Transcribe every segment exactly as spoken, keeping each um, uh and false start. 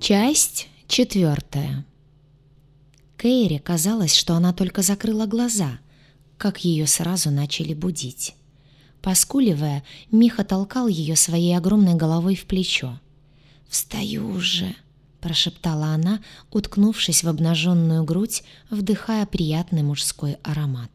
Часть четвертая. Кейре казалось, что она только закрыла глаза, как ее сразу начали будить. Поскуливая, Миха толкал ее своей огромной головой в плечо. «Встаю уже», — прошептала она, уткнувшись в обнаженную грудь, вдыхая приятный мужской аромат.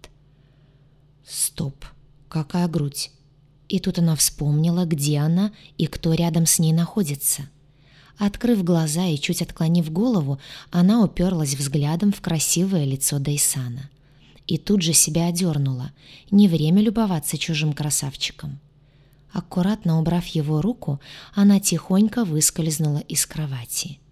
«Стоп, какая грудь?» И тут она вспомнила, где она и кто рядом с ней находится. Открыв глаза и чуть отклонив голову, она уперлась взглядом в красивое лицо Дейсана. И тут же себя одернула. Не время любоваться чужим красавчиком. Аккуратно убрав его руку, она тихонько выскользнула из кровати.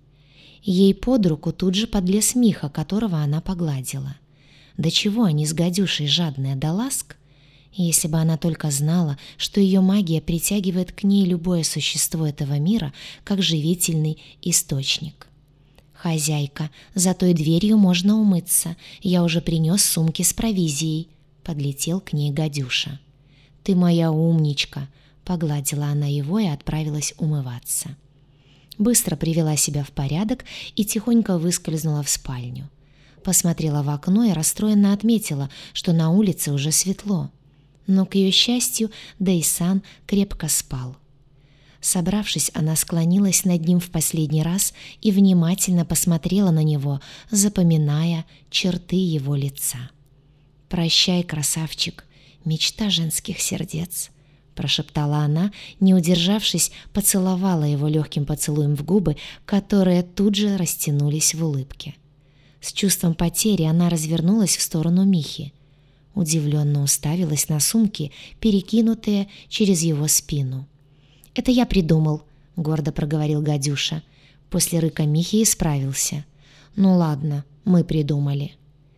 Ей под руку тут же подлез Миха, которого она погладила. До чего они с гадюшей жадные до ласк? Если бы она только знала, что ее магия притягивает к ней любое существо этого мира, как живительный источник. «Хозяйка, за той дверью можно умыться. Я уже принес сумки с провизией», — подлетел к ней гадюша. «Ты моя умничка», — погладила она его и отправилась умываться. Быстро привела себя в порядок и тихонько выскользнула в спальню. Посмотрела в окно и расстроенно отметила, что на улице уже светло. Но, к ее счастью, Дейсан крепко спал. Собравшись, она склонилась над ним в последний раз и внимательно посмотрела на него, запоминая черты его лица. «Прощай, красавчик, мечта женских сердец», — прошептала она, не удержавшись, поцеловала его легким поцелуем в губы, которые тут же растянулись в улыбке. С чувством потери она развернулась в сторону Михи. Удивленно уставилась на сумки, перекинутые через его спину. «Это я придумал», — гордо проговорил гадюша. После рыка Михи исправился. «Ну ладно, мы придумали».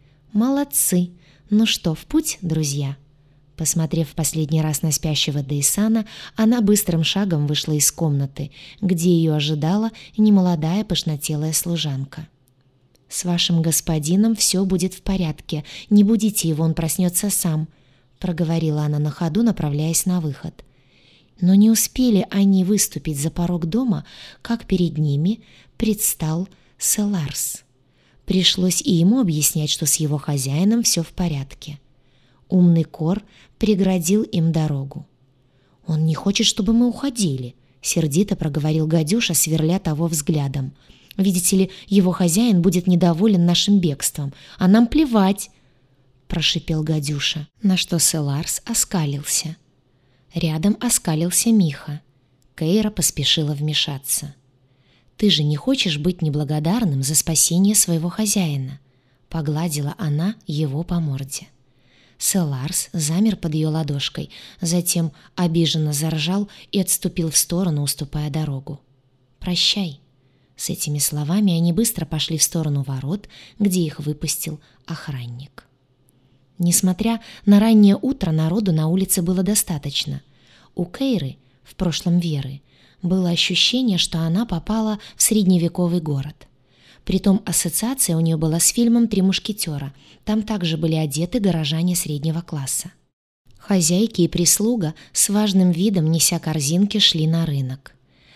«Молодцы! Ну что, в путь, друзья?» Посмотрев в последний раз на спящего Дейсана, она быстрым шагом вышла из комнаты, где ее ожидала немолодая пышнотелая служанка. «С вашим господином все будет в порядке. Не будите его, он проснется сам», — проговорила она на ходу, направляясь на выход. Но не успели они выступить за порог дома, как перед ними предстал Селарс. Пришлось и ему объяснять, что с его хозяином все в порядке. Умный Кор преградил им дорогу. «Он не хочет, чтобы мы уходили», — сердито проговорил гадюша, сверля того взглядом. «Видите ли, его хозяин будет недоволен нашим бегством, а нам плевать», — прошипел гадюша, на что Селарс оскалился. Рядом оскалился Миха. Кейра поспешила вмешаться. «Ты же не хочешь быть неблагодарным за спасение своего хозяина?» — погладила она его по морде. Селарс замер под ее ладошкой, затем обиженно заржал и отступил в сторону, уступая дорогу. «Прощай». С этими словами они быстро пошли в сторону ворот, где их выпустил охранник. Несмотря на раннее утро, народу на улице было достаточно. У Кейры, в прошлом Веры, было ощущение, что она попала в средневековый город. Притом ассоциация у нее была с фильмом «Три мушкетера». Там также были одеты горожане среднего класса. Хозяйки и прислуга с важным видом, неся корзинки, шли на рынок.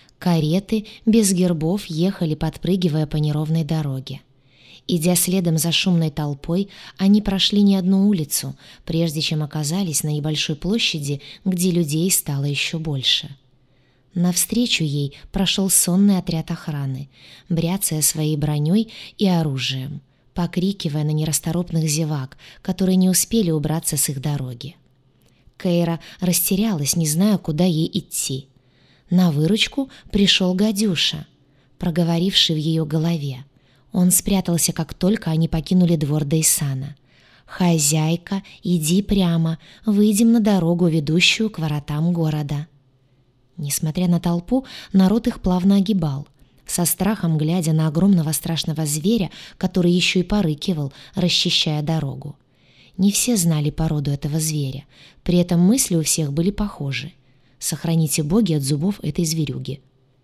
Кареты без гербов ехали, подпрыгивая по неровной дороге. Идя следом за шумной толпой, они прошли не одну улицу, прежде чем оказались на небольшой площади, где людей стало еще больше. Навстречу ей прошел сонный отряд охраны, бряцая своей броней и оружием, покрикивая на нерасторопных зевак, которые не успели убраться с их дороги. Кейра растерялась, не зная, куда ей идти. На выручку пришел гадюша, проговоривший в ее голове. Он спрятался, как только они покинули двор Дейсана. «Хозяйка, иди прямо, выйдем на дорогу, ведущую к воротам города». Несмотря на толпу, народ их плавно огибал, со страхом глядя на огромного страшного зверя, который еще и порыкивал, расчищая дорогу. Не все знали породу этого зверя, при этом мысли у всех были похожи. «Сохраните боги от зубов этой зверюги».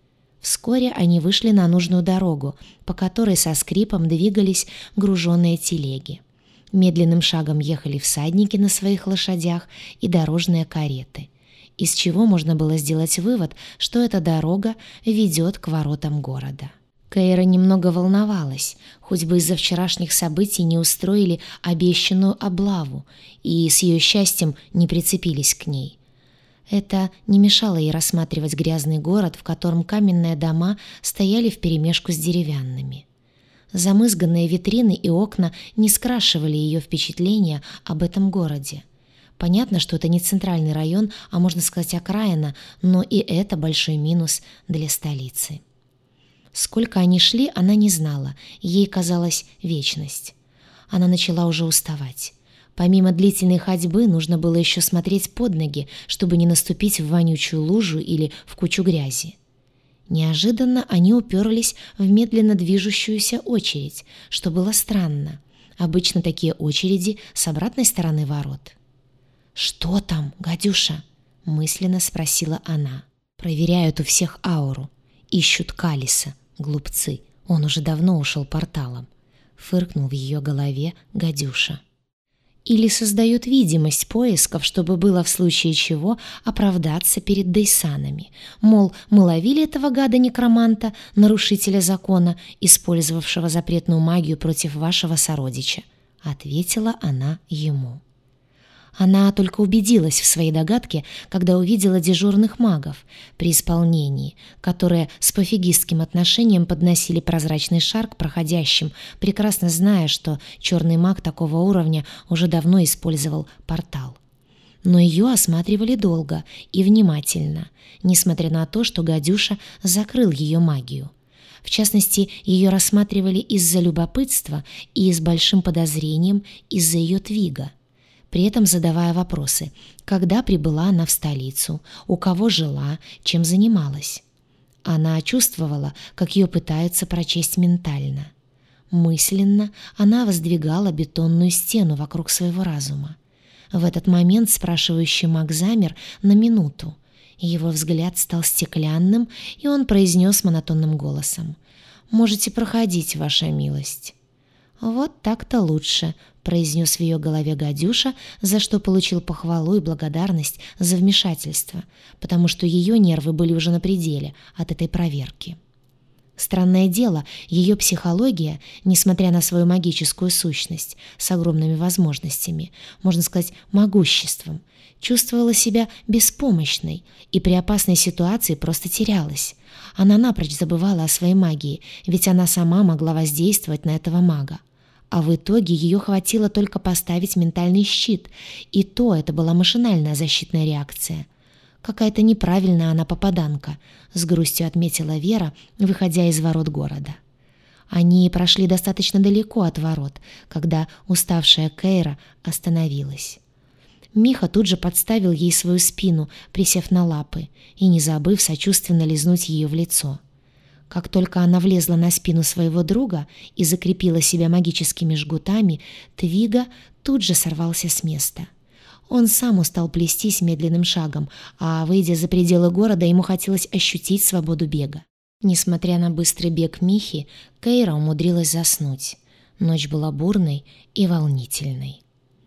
Вскоре они вышли на нужную дорогу, по которой со скрипом двигались груженные телеги. Медленным шагом ехали всадники на своих лошадях и дорожные кареты, из чего можно было сделать вывод, что эта дорога ведет к воротам города. Кейра немного волновалась, хоть бы из-за вчерашних событий не устроили обещанную облаву и с ее счастьем не прицепились к ней. Это не мешало ей рассматривать грязный город, в котором каменные дома стояли вперемешку с деревянными. Замызганные витрины и окна не скрашивали ее впечатления об этом городе. Понятно, что это не центральный район, а можно сказать окраина, но и это большой минус для столицы. Сколько они шли, она не знала, ей казалась вечность. Она начала уже уставать. Помимо длительной ходьбы нужно было еще смотреть под ноги, чтобы не наступить в вонючую лужу или в кучу грязи. Неожиданно они уперлись в медленно движущуюся очередь, что было странно. Обычно такие очереди с обратной стороны ворот. «Что там, гадюша?» — мысленно спросила она. «Проверяют у всех ауру. Ищут Калиса. Глупцы. Он уже давно ушел порталом», — фыркнул в ее голове гадюша. «Или создают видимость поисков, чтобы было в случае чего оправдаться перед дейсанами. Мол, мы ловили этого гада-некроманта, нарушителя закона, использовавшего запретную магию против вашего сородича», — ответила она ему. Она только убедилась в своей догадке, когда увидела дежурных магов при исполнении, которые с пофигистским отношением подносили прозрачный шар к проходящим, прекрасно зная, что черный маг такого уровня уже давно использовал портал. Но ее осматривали долго и внимательно, несмотря на то, что гадюша закрыл ее магию. В частности, ее рассматривали из-за любопытства и с большим подозрением из-за ее твига, при этом задавая вопросы: когда прибыла она в столицу, у кого жила, чем занималась. Она чувствовала, как ее пытаются прочесть ментально. Мысленно она воздвигала бетонную стену вокруг своего разума. В этот момент спрашивающий маг замер на минуту. Его взгляд стал стеклянным, и он произнес монотонным голосом: «Можете проходить, ваша милость». «Вот так-то лучше», — произнес в ее голове гадюша, за что получил похвалу и благодарность за вмешательство, потому что ее нервы были уже на пределе от этой проверки. Странное дело, ее психология, несмотря на свою магическую сущность с огромными возможностями, можно сказать, могуществом, чувствовала себя беспомощной и при опасной ситуации просто терялась. Она напрочь забывала о своей магии, ведь она сама могла воздействовать на этого мага. А в итоге ее хватило только поставить ментальный щит, и то это была машинальная защитная реакция. «Какая-то неправильная она попаданка», — с грустью отметила Вера, выходя из ворот города. Они прошли достаточно далеко от ворот, когда уставшая Кейра остановилась. Миха тут же подставил ей свою спину, присев на лапы, и не забыв сочувственно лизнуть ее в лицо. Как только она влезла на спину своего друга и закрепила себя магическими жгутами, Твига тут же сорвался с места. Он сам устал плестись медленным шагом, а, выйдя за пределы города, ему хотелось ощутить свободу бега. Несмотря на быстрый бег Михи, Кейра умудрилась заснуть. Ночь была бурной и волнительной.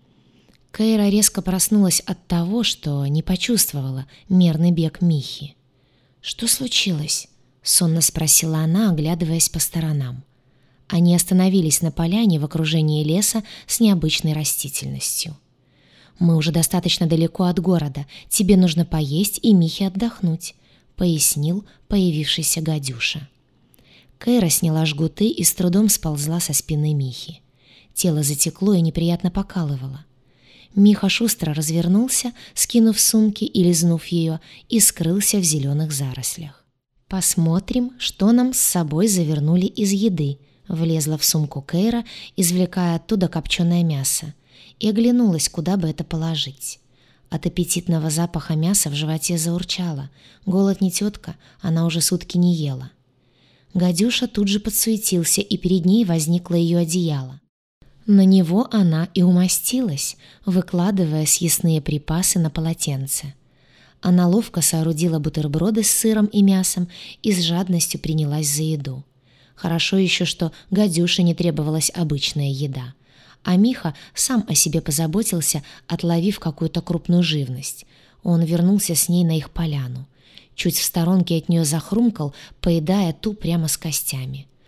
Кейра резко проснулась от того, что не почувствовала мерный бег Михи. «Что случилось?» — сонно спросила она, оглядываясь по сторонам. Они остановились на поляне в окружении леса с необычной растительностью. «Мы уже достаточно далеко от города. Тебе нужно поесть и Михе отдохнуть», — пояснил появившийся гадюша. Кейра сняла жгуты и с трудом сползла со спины Михи. Тело затекло и неприятно покалывало. Миха шустро развернулся, скинув сумки и лизнув ее, и скрылся в зеленых зарослях. «Посмотрим, что нам с собой завернули из еды», — влезла в сумку Кейра, извлекая оттуда копченое мясо, и оглянулась, куда бы это положить. От аппетитного запаха мяса в животе заурчало. Голод не тетка, она уже сутки не ела. Гадюша тут же подсуетился, и перед ней возникло ее одеяло. На него она и умостилась, выкладывая съестные припасы на полотенце. Она ловко соорудила бутерброды с сыром и мясом и с жадностью принялась за еду. Хорошо еще, что гадюше не требовалась обычная еда. А Миха сам о себе позаботился, отловив какую-то крупную живность. Он вернулся с ней на их поляну. Чуть в сторонке от нее захрумкал, поедая ту прямо с костями.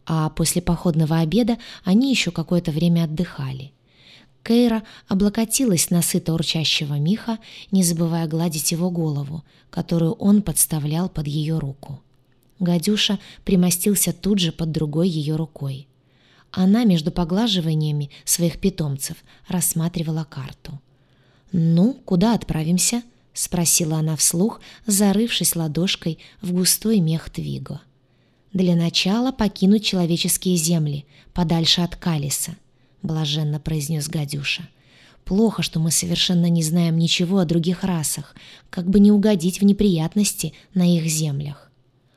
а после походного обеда они еще какое-то время отдыхали. Кейра облокотилась на сыто урчащего Миха, не забывая гладить его голову, которую он подставлял под ее руку. Гадюша примостился тут же под другой ее рукой. Она между поглаживаниями своих питомцев рассматривала карту. «Ну, куда отправимся?» — спросила она вслух, зарывшись ладошкой в густой мех Твиго. «Для начала покинуть человеческие земли, подальше от Калиса», — блаженно произнес Гадюша. «Плохо, что мы совершенно не знаем ничего о других расах, как бы не угодить в неприятности на их землях».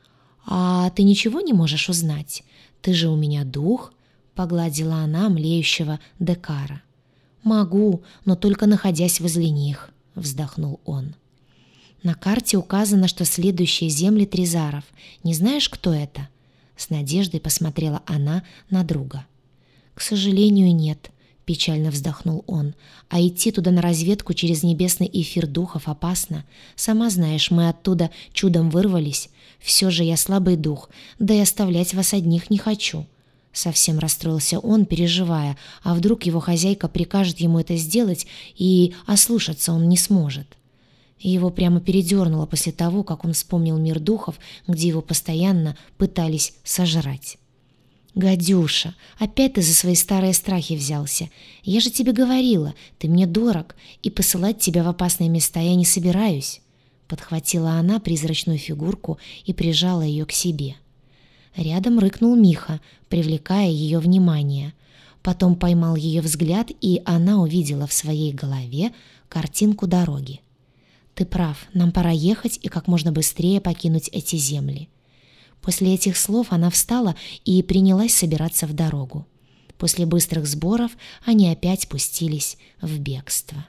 «А ты ничего не можешь узнать? Ты же у меня дух», — погладила она млеющего Декара. «Могу, но только находясь возле них», — вздохнул он. «На карте указано, что следующие земли Тризаров. Не знаешь, кто это?» С надеждой посмотрела она на друга. «К сожалению, нет», — печально вздохнул он. «А идти туда на разведку через небесный эфир духов опасно. Сама знаешь, мы оттуда чудом вырвались. Все же я слабый дух, да и оставлять вас одних не хочу». Совсем расстроился он, переживая, а вдруг его хозяйка прикажет ему это сделать, и ослушаться он не сможет. Его прямо передернуло после того, как он вспомнил мир духов, где его постоянно пытались сожрать. «Гадюша, опять ты за свои старые страхи взялся. Я же тебе говорила, ты мне дорог, и посылать тебя в опасные места я не собираюсь». Подхватила она призрачную фигурку и прижала ее к себе. Рядом рыкнул Миха, привлекая ее внимание. Потом поймал ее взгляд, и она увидела в своей голове картинку дороги. «Ты прав, нам пора ехать и как можно быстрее покинуть эти земли». После этих слов она встала и принялась собираться в дорогу. После быстрых сборов они опять пустились в бегство.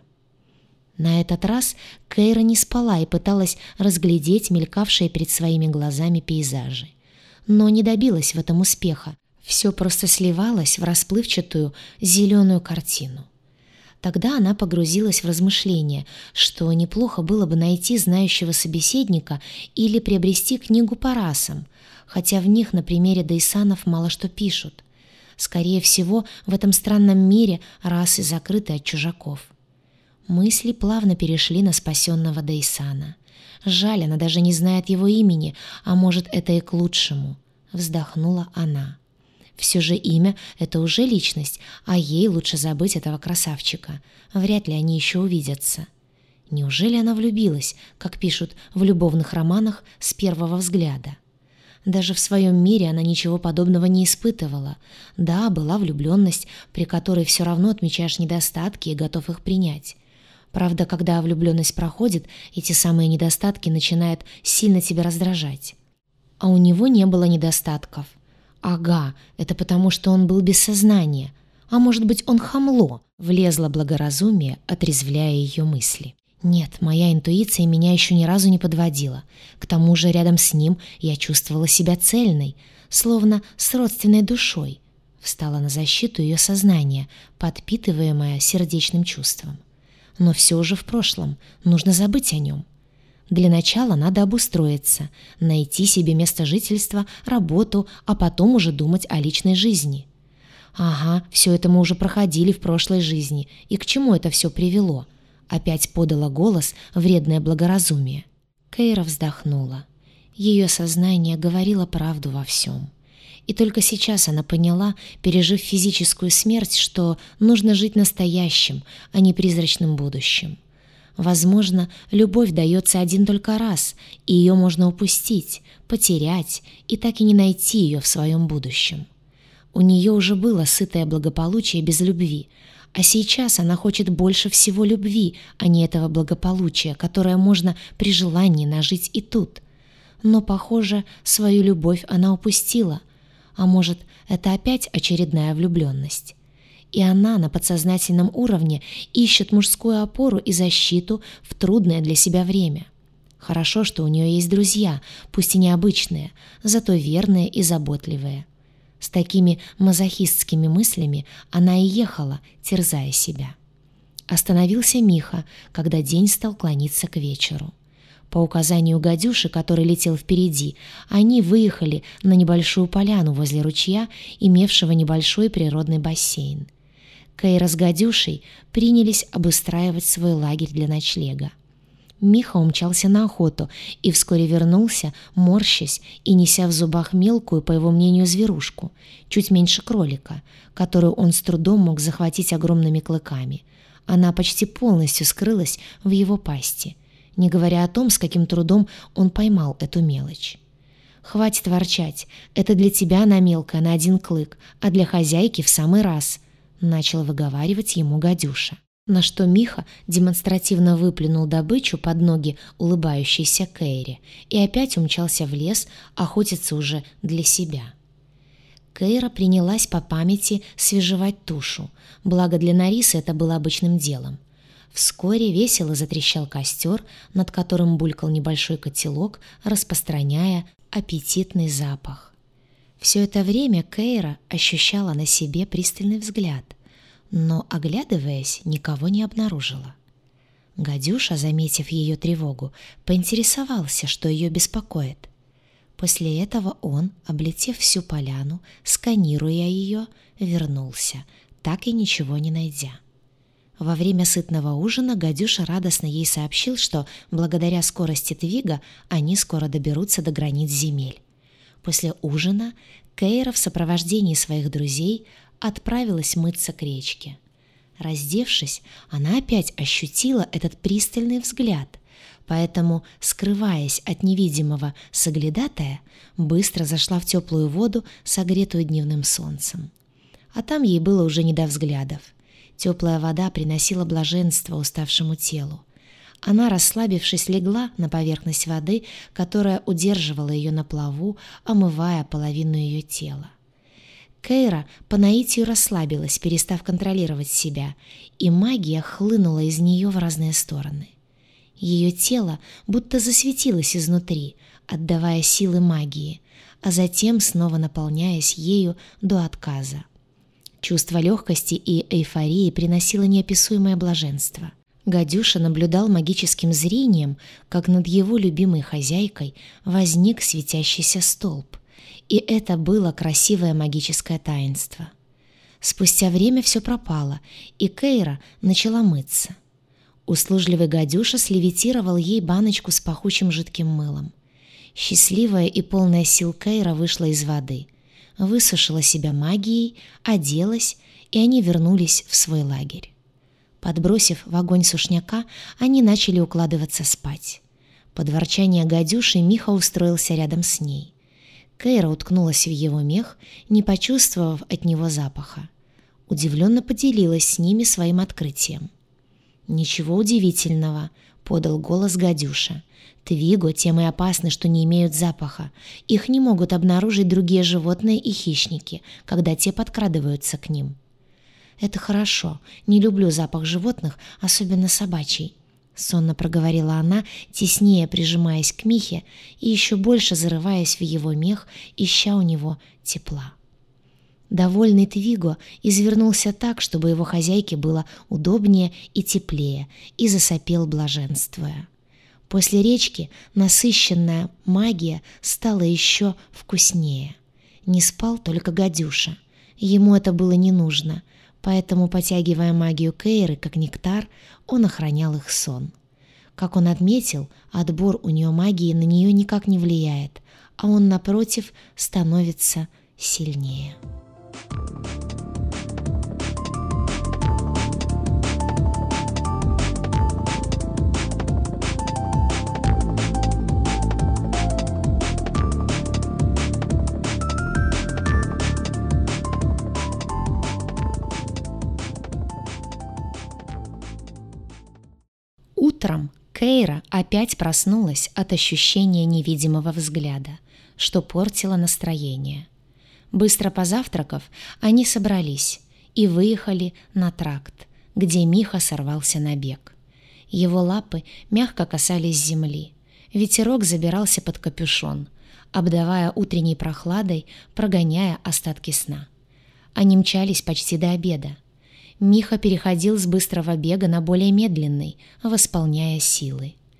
На этот раз Кейра не спала и пыталась разглядеть мелькавшие перед своими глазами пейзажи. Но не добилась в этом успеха. Все просто сливалось в расплывчатую зеленую картину. Тогда она погрузилась в размышления, что неплохо было бы найти знающего собеседника или приобрести книгу по расам, хотя в них на примере дейсанов мало что пишут. Скорее всего, в этом странном мире расы закрыты от чужаков. Мысли плавно перешли на спасенного дейсана. Жаль, она даже не знает его имени, а может, это и к лучшему. Вздохнула она. Все же имя — это уже личность, а ей лучше забыть этого красавчика. Вряд ли они еще увидятся. Неужели она влюбилась, как пишут в любовных романах, с первого взгляда? Даже в своем мире она ничего подобного не испытывала. Да, была влюбленность, при которой все равно отмечаешь недостатки и готов их принять. Правда, когда влюбленность проходит, эти самые недостатки начинают сильно тебя раздражать. А у него не было недостатков. Ага, это потому, что он был без сознания. А может быть, он хамло? Влезло благоразумие, отрезвляя ее мысли. Нет, моя интуиция меня еще ни разу не подводила. К тому же рядом с ним я чувствовала себя цельной, словно с родственной душой. Встала на защиту ее сознания, подпитываемая сердечным чувством. Но все уже в прошлом, нужно забыть о нем. Для начала надо обустроиться, найти себе место жительства, работу, а потом уже думать о личной жизни. Ага, все это мы уже проходили в прошлой жизни, и к чему это все привело? Опять подала голос вредное благоразумие. Кейра вздохнула. Ее сознание говорило правду во всем. И только сейчас она поняла, пережив физическую смерть, что нужно жить настоящим, а не призрачным будущим. Возможно, любовь дается один только раз, и ее можно упустить, потерять и так и не найти ее в своем будущем. У нее уже было сытое благополучие без любви, а сейчас она хочет больше всего любви, а не этого благополучия, которое можно при желании нажить и тут. Но, похоже, свою любовь она упустила. А может, это опять очередная влюбленность? И она на подсознательном уровне ищет мужскую опору и защиту в трудное для себя время. Хорошо, что у нее есть друзья, пусть и необычные, зато верные и заботливые. С такими мазохистскими мыслями она и ехала, терзая себя. Остановился Миха, когда день стал клониться к вечеру. По указанию Гадюши, который летел впереди, они выехали на небольшую поляну возле ручья, имевшего небольшой природный бассейн. Кейра с Гадюшей принялись обустраивать свой лагерь для ночлега. Миха умчался на охоту и вскоре вернулся, морщась и неся в зубах мелкую, по его мнению, зверушку, чуть меньше кролика, которую он с трудом мог захватить огромными клыками. Она почти полностью скрылась в его пасти, не говоря о том, с каким трудом он поймал эту мелочь. «Хватит ворчать, это для тебя она мелкая на один клык, а для хозяйки в самый раз», — начал выговаривать ему Гадюша. На что Миха демонстративно выплюнул добычу под ноги улыбающейся Кейре и опять умчался в лес охотиться уже для себя. Кейра принялась по памяти свежевать тушу, благо для Нарисы это было обычным делом. Вскоре весело затрещал костер, над которым булькал небольшой котелок, распространяя аппетитный запах. Все это время Кейра ощущала на себе пристальный взгляд, но, оглядываясь, никого не обнаружила. Гадюша, заметив ее тревогу, поинтересовался, что ее беспокоит. После этого он, облетев всю поляну, сканируя ее, вернулся, так и ничего не найдя. Во время сытного ужина Гадюша радостно ей сообщил, что благодаря скорости Твига они скоро доберутся до границ земель. После ужина Кейра в сопровождении своих друзей отправилась мыться к речке. Раздевшись, она опять ощутила этот пристальный взгляд, поэтому, скрываясь от невидимого соглядатая, быстро зашла в теплую воду, согретую дневным солнцем. А там ей было уже не до взглядов. Теплая вода приносила блаженство уставшему телу. Она, расслабившись, легла на поверхность воды, которая удерживала ее на плаву, омывая половину ее тела. Кейра по наитию расслабилась, перестав контролировать себя, и магия хлынула из нее в разные стороны. Ее тело будто засветилось изнутри, отдавая силы магии, а затем снова наполняясь ею до отказа. Чувство легкости и эйфории приносило неописуемое блаженство. Гадюша наблюдал магическим зрением, как над его любимой хозяйкой возник светящийся столб. И это было красивое магическое таинство. Спустя время все пропало, и Кейра начала мыться. Услужливый Гадюша слевитировал ей баночку с пахучим жидким мылом. Счастливая и полная сил Кейра вышла из воды, высушила себя магией, оделась, и они вернулись в свой лагерь. Подбросив в огонь сушняка, они начали укладываться спать. Под ворчание Гадюши Миха устроился рядом с ней. Кейра уткнулась в его мех, не почувствовав от него запаха. Удивленно поделилась с ними своим открытием. «Ничего удивительного», — подал голос Гадюша. «Твиго тем и опасны, что не имеют запаха. Их не могут обнаружить другие животные и хищники, когда те подкрадываются к ним». «Это хорошо. Не люблю запах животных, особенно собачий», — сонно проговорила она, теснее прижимаясь к Михе и еще больше зарываясь в его мех, ища у него тепла. Довольный Твиго извернулся так, чтобы его хозяйке было удобнее и теплее, и засопел, блаженствуя. После речки насыщенная магия стала еще вкуснее. Не спал только Гадюша. Ему это было не нужно, поэтому, потягивая магию Кейры как нектар, он охранял их сон. Как он отметил, отбор у нее магии на нее никак не влияет, а он, напротив, становится сильнее. Утром Кейра опять проснулась от ощущения невидимого взгляда, что портило настроение. Быстро позавтракав, они собрались и выехали на тракт, где Миха сорвался на бег. Его лапы мягко касались земли. Ветерок забирался под капюшон, обдавая утренней прохладой, прогоняя остатки сна. Они мчались почти до обеда. Миха переходил с быстрого бега на более медленный, восполняя силы.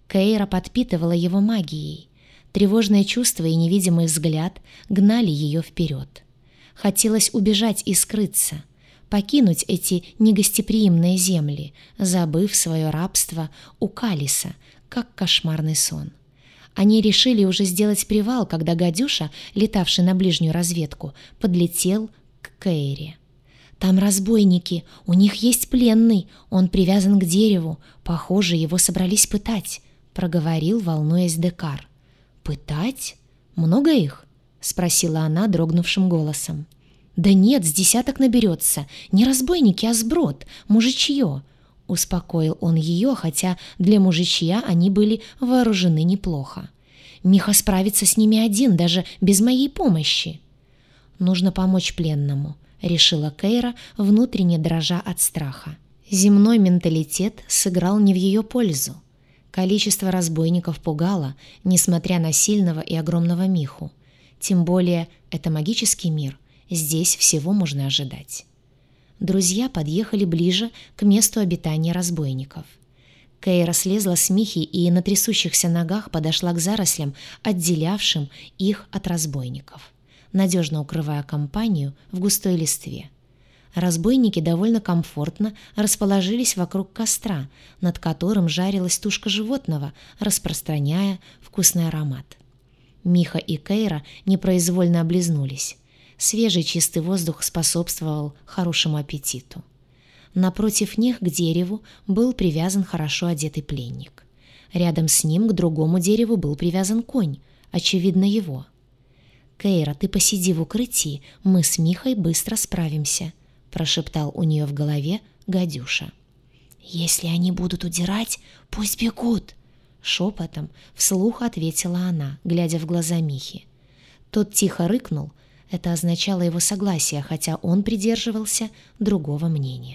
Кейра подпитывала его магией. Тревожное чувство и невидимый взгляд гнали ее вперед. Хотелось убежать и скрыться, покинуть эти негостеприимные земли, забыв свое рабство у Калиса, как кошмарный сон. Они решили уже сделать привал, когда гадюша, летавший на ближнюю разведку, подлетел к Кейре. «Там разбойники, у них есть пленный, он привязан к дереву, похоже, его собрались пытать», — проговорил, волнуясь Декар. «Пытать? Много их?» — спросила она дрогнувшим голосом. «Да нет, с десяток наберется. Не разбойники, а сброд, мужичье», — успокоил он ее, хотя для мужичья они были вооружены неплохо. «Миха справится с ними один, даже без моей помощи». «Нужно помочь пленному», — решила Кейра, внутренне дрожа от страха. Земной менталитет сыграл не в ее пользу. Количество разбойников пугало, несмотря на сильного и огромного Миху. Тем более это магический мир, здесь всего можно ожидать. Друзья подъехали ближе к месту обитания разбойников. Кейра слезла с Михи и на трясущихся ногах подошла к зарослям, отделявшим их от разбойников, надежно укрывая компанию в густой листве. Разбойники довольно комфортно расположились вокруг костра, над которым жарилась тушка животного, распространяя вкусный аромат. Миха и Кейра непроизвольно облизнулись. Свежий чистый воздух способствовал хорошему аппетиту. Напротив них к дереву был привязан хорошо одетый пленник. Рядом с ним к другому дереву был привязан конь, очевидно, его. «Кейра, ты посиди в укрытии, мы с Михой быстро справимся», — прошептал у нее в голове гадюша. «Если они будут удирать, пусть бегут», — шепотом вслух ответила она, глядя в глаза Михи. Тот тихо рыкнул, это означало его согласие, хотя он придерживался другого мнения.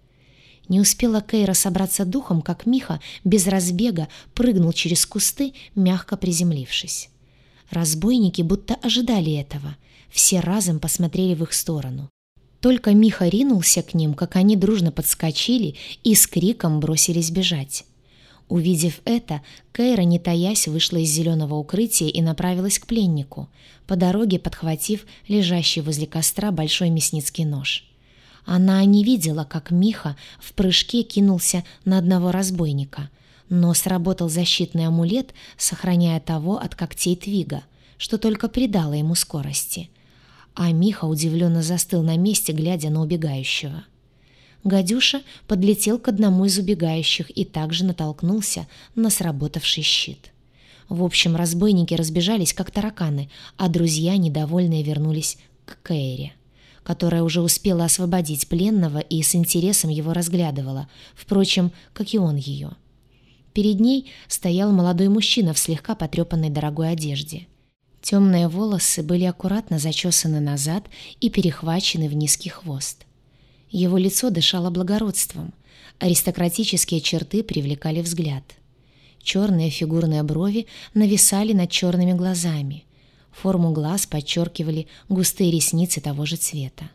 Не успела Кейра собраться духом, как Миха без разбега прыгнул через кусты, мягко приземлившись. Разбойники будто ожидали этого, все разом посмотрели в их сторону. Только Миха ринулся к ним, как они дружно подскочили и с криком бросились бежать. Увидев это, Кейра, не таясь, вышла из зеленого укрытия и направилась к пленнику, по дороге подхватив лежащий возле костра большой мясницкий нож. Она не видела, как Миха в прыжке кинулся на одного разбойника, но сработал защитный амулет, сохраняя того от когтей Твига, что только придало ему скорости. А Миха удивленно застыл на месте, глядя на убегающего. Гадюша подлетел к одному из убегающих и также натолкнулся на сработавший щит. В общем, разбойники разбежались, как тараканы, а друзья, недовольные, вернулись к Кейре, которая уже успела освободить пленного и с интересом его разглядывала, впрочем, как и он ее. Перед ней стоял молодой мужчина в слегка потрепанной дорогой одежде. Темные волосы были аккуратно зачесаны назад и перехвачены в низкий хвост. Его лицо дышало благородством, аристократические черты привлекали взгляд. Черные фигурные брови нависали над черными глазами, форму глаз подчеркивали густые ресницы того же цвета.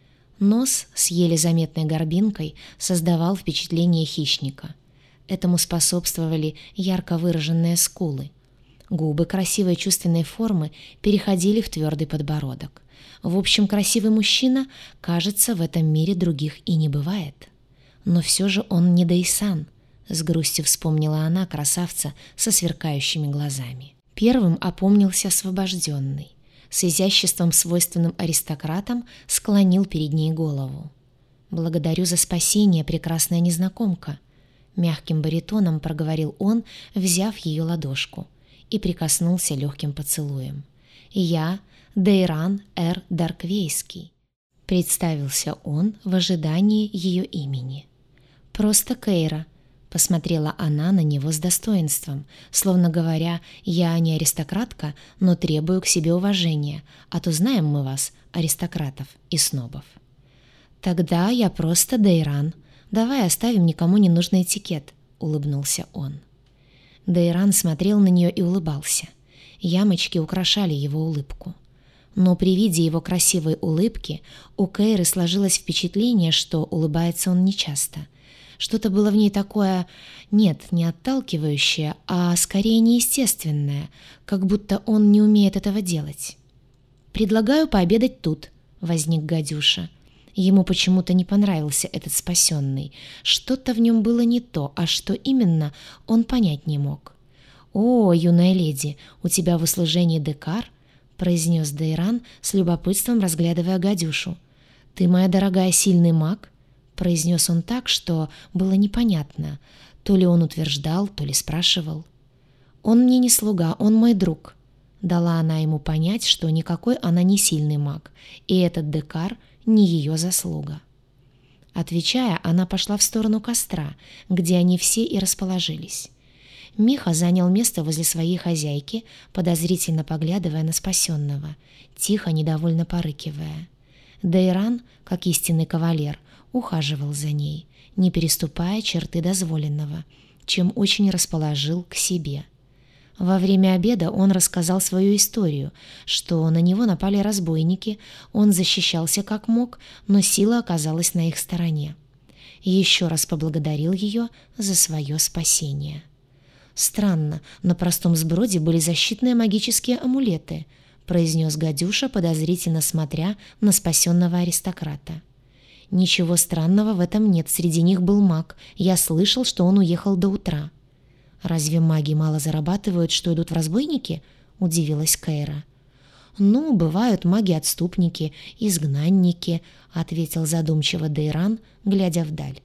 Нос с еле заметной горбинкой создавал впечатление хищника. Этому способствовали ярко выраженные скулы. Губы красивой чувственной формы переходили в твердый подбородок. В общем, красивый мужчина, кажется, в этом мире других и не бывает. Но все же он не Дейсан, с грустью вспомнила она красавца со сверкающими глазами. Первым опомнился освобожденный. С изяществом, свойственным аристократам, склонил перед ней голову. «Благодарю за спасение, прекрасная незнакомка», — мягким баритоном проговорил он, взяв ее ладошку, и прикоснулся легким поцелуем. «Я Дейран Эр Дарквейский», — представился он в ожидании ее имени. «Просто Кейра», — посмотрела она на него с достоинством, словно говоря: «Я не аристократка, но требую к себе уважения, а то знаем мы вас, аристократов и снобов». «Тогда я просто Дейран. Давай оставим никому не нужный этикет», — улыбнулся он. Дейран смотрел на нее и улыбался. Ямочки украшали его улыбку. Но при виде его красивой улыбки у Кейры сложилось впечатление, что улыбается он нечасто, Что-то было в ней такое, нет, не отталкивающее, а скорее неестественное, как будто он не умеет этого делать. «Предлагаю пообедать тут», — возник гадюша. Ему почему-то не понравился этот спасенный. Что-то в нем было не то, а что именно, он понять не мог. «О, юная леди, у тебя в услужении Декар?» — произнес Дейран с любопытством, разглядывая гадюшу. «Ты, моя дорогая, сильный маг?» — произнес он так, что было непонятно. То ли он утверждал, то ли спрашивал. «Он мне не слуга, он мой друг», — дала она ему понять, что никакой она не сильный маг, и этот Декар не ее заслуга. Отвечая, она пошла в сторону костра, где они все и расположились. Миха занял место возле своей хозяйки, подозрительно поглядывая на спасенного, тихо, недовольно порыкивая. Дейран, как истинный кавалер, ухаживал за ней, не переступая черты дозволенного, чем очень расположил к себе. Во время обеда он рассказал свою историю, что на него напали разбойники, он защищался как мог, но сила оказалась на их стороне. Еще раз поблагодарил ее за свое спасение. «Странно, на простом сброде были защитные магические амулеты», произнес гадюша, подозрительно смотря на спасенного аристократа. «Ничего странного в этом нет, среди них был маг, я слышал, что он уехал до утра». «Разве маги мало зарабатывают, что идут в разбойники?» — удивилась Кейра. «Ну, бывают маги-отступники, изгнанники», — ответил задумчиво Дейран, глядя вдаль.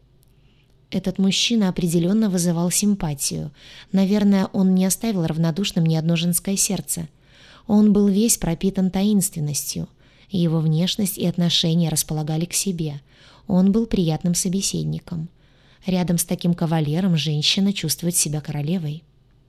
Этот мужчина определенно вызывал симпатию. Наверное, он не оставил равнодушным ни одно женское сердце. Он был весь пропитан таинственностью. Его внешность и отношения располагали к себе. Он был приятным собеседником. Рядом с таким кавалером женщина чувствует себя королевой.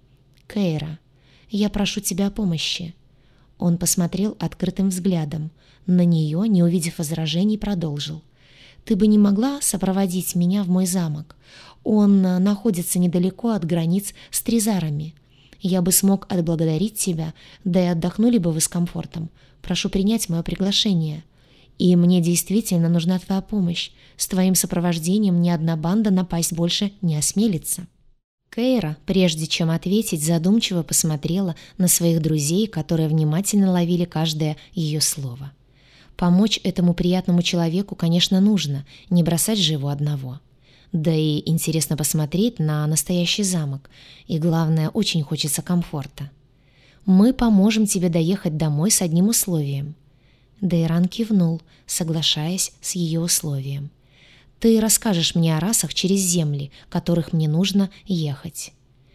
«Кейра, я прошу тебя о помощи». Он посмотрел открытым взглядом. На нее, не увидев возражений, продолжил. «Ты бы не могла сопроводить меня в мой замок? Он находится недалеко от границ с Тризарами. Я бы смог отблагодарить тебя, да и отдохнули бы вы с комфортом. Прошу принять мое приглашение. И мне действительно нужна твоя помощь. С твоим сопровождением ни одна банда напасть больше не осмелится». Кейра, прежде чем ответить, задумчиво посмотрела на своих друзей, которые внимательно ловили каждое ее слово. Помочь этому приятному человеку, конечно, нужно, не бросать же его одного. Да и интересно посмотреть на настоящий замок, и, главное, очень хочется комфорта. «Мы поможем тебе доехать домой с одним условием». Дейран кивнул, соглашаясь с ее условием. «Ты расскажешь мне о расах через земли, которых мне нужно ехать».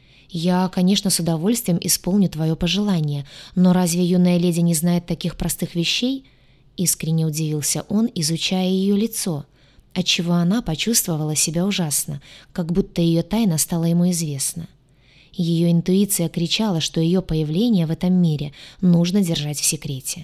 «Я, конечно, с удовольствием исполню твое пожелание, но разве юная леди не знает таких простых вещей?» Искренне удивился он, изучая ее лицо, отчего она почувствовала себя ужасно, как будто ее тайна стала ему известна. Ее интуиция кричала, что ее появление в этом мире нужно держать в секрете.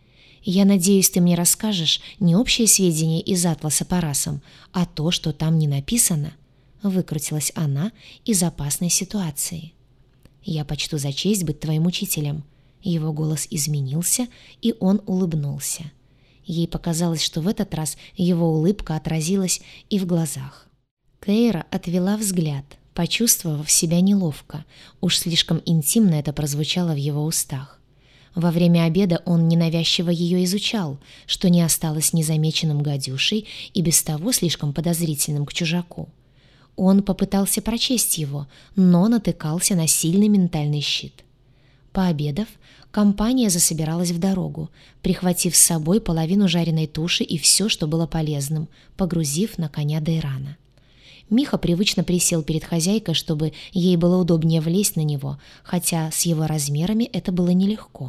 «Я надеюсь, ты мне расскажешь не общие сведения из атласа по расам, а то, что там не написано», — выкрутилась она из опасной ситуации. «Я почту за честь быть твоим учителем». Его голос изменился, и он улыбнулся. Ей показалось, что в этот раз его улыбка отразилась и в глазах. Кейра отвела взгляд, почувствовав себя неловко. Уж слишком интимно это прозвучало в его устах. Во время обеда он ненавязчиво ее изучал, что не осталось незамеченным гадюшей и без того слишком подозрительным к чужаку. Он попытался прочесть его, но натыкался на сильный ментальный щит. Пообедав, компания засобиралась в дорогу, прихватив с собой половину жареной туши и все, что было полезным, погрузив на коня Дейрана. Миха привычно присел перед хозяйкой, чтобы ей было удобнее влезть на него, хотя с его размерами это было нелегко.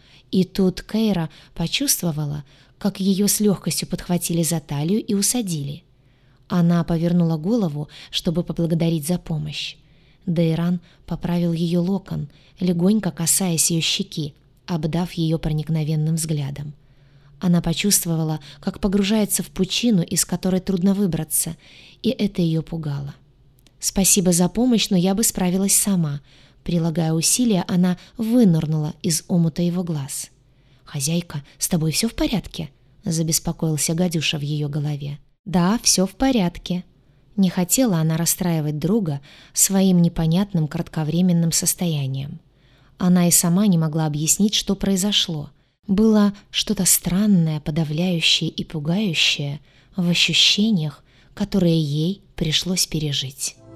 И тут Кейра почувствовала, как ее с легкостью подхватили за талию и усадили. Она повернула голову, чтобы поблагодарить за помощь. Дейран поправил ее локон, легонько касаясь ее щеки, обдав ее проникновенным взглядом. Она почувствовала, как погружается в пучину, из которой трудно выбраться, и это ее пугало. «Спасибо за помощь, но я бы справилась сама». Прилагая усилия, она вынырнула из омута его глаз. «Хозяйка, с тобой все в порядке?» — забеспокоился гадюша в ее голове. «Да, все в порядке». Не хотела она расстраивать друга своим непонятным кратковременным состоянием. Она и сама не могла объяснить, что произошло. Было что-то странное, подавляющее и пугающее в ощущениях, которые ей пришлось пережить.